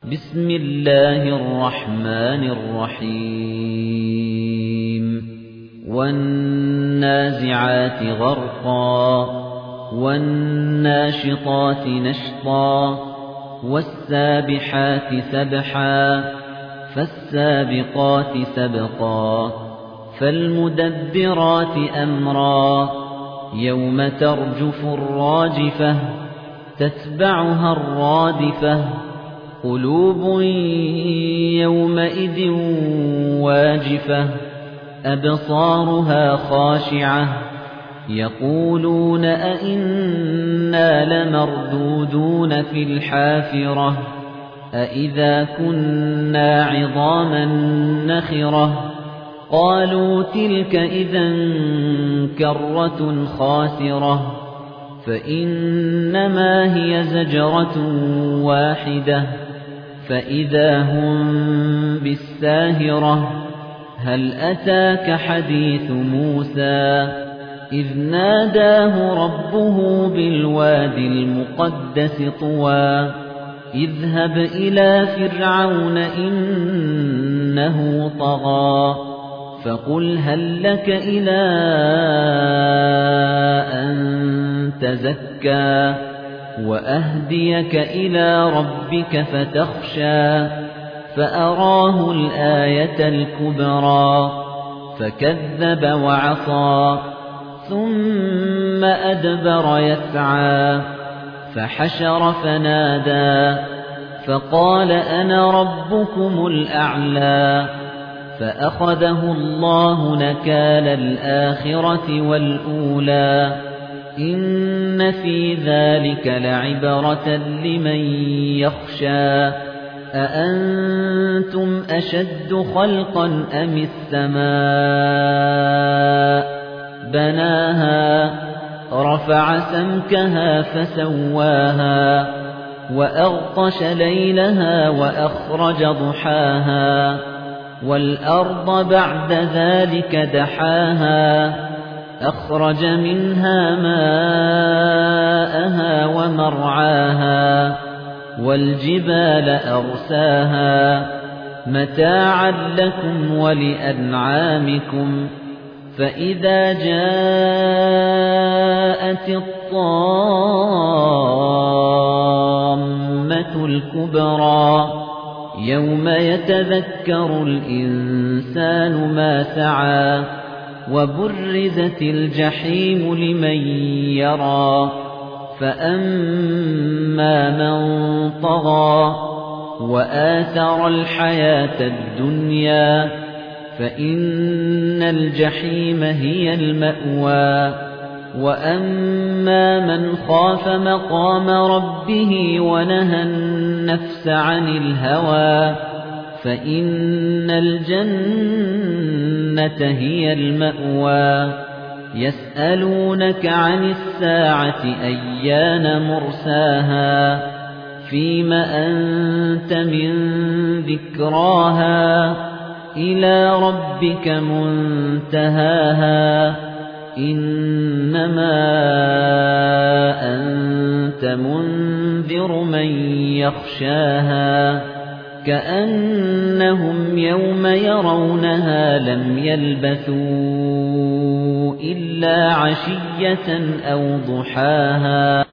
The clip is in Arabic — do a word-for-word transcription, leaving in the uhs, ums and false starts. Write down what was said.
بسم الله الرحمن الرحيم والنازعات غرقا والناشطات نشطا والسابحات سبحا فالسابقات سبقا فالمدبرات أمرا يوم ترجف الراجفة تتبعها الرادفة قلوب يومئذ واجفة أبصارها خاشعة يقولون أئنا لمردودون في الحافرة أئذا كنا عظاما نخرة قالوا تلك إذا كرة خاسرة فإنما هي زجرة واحدة فإذا هم بالساهرة هل أتاك حديث موسى إذ ناداه ربه بالواد المقدس طوى اذهب إلى فرعون إنه طغى فقل هل لك إلى أن تزكى وأهديك إلى ربك فتخشى فأراه الآية الكبرى فكذب وعصى ثم أدبر يسعى فحشر فنادى فقال أنا ربكم الأعلى فأخذه الله نكال الآخرة والأولى إن في ذلك لعبرة لمن يخشى أأنتم أشد خلقا أم السماء بناها رفع سمكها فسواها وأغطش ليلها وأخرج ضحاها والأرض بعد ذلك دحاها أخرج منها ماءها ومرعاها والجبال أرساها متاعا لكم ولأنعامكم فإذا جاءت الطامة الكبرى يوم يتذكر الإنسان ما سعى وبرزت الجحيم لمن يرى فأما من طغى وآثر الحياة الدنيا فإن الجحيم هي المأوى وأما من خاف مقام ربه ونهى النفس عن الهوى فإن الجنة هي المأوى يسألونك عن الساعة أيان مرساها فيم أنت من ذكراها إلى ربك منتهاها إنما أنت منذر من يخشاها كأنهم يوم يرونها لم يلبثوا إلا عشية أو ضحاها